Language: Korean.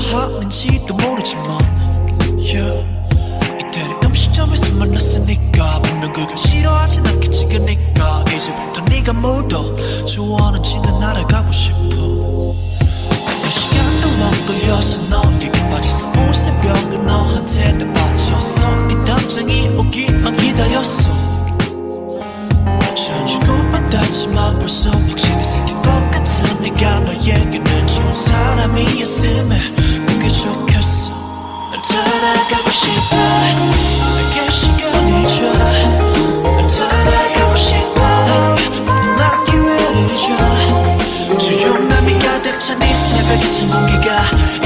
하는지도 모르지만 yeah. 이태리 음식점에서 만났으니까 분명 그걸 싫어하진 않겠지. 그니까 이제부터 네가 뭘 더 좋아하는지는 알아가고 싶어. 몇 시간도 안 걸려서 너에게 빠져서 온 새벽을 너한테 다 바쳤어. 네 답장이 오기만 기다렸어. 잘 주고받았지만 벌써 확신이 생긴 것 같아. 내가 너에게는 좋은 사람이었음에 그게 좋겠어. 날 따라가고 싶어. 내게 시간을 줘. 날 따라가고 싶어. 난 기회를 줘. 조용함이 가득 찬 이 새벽의 찬 공기가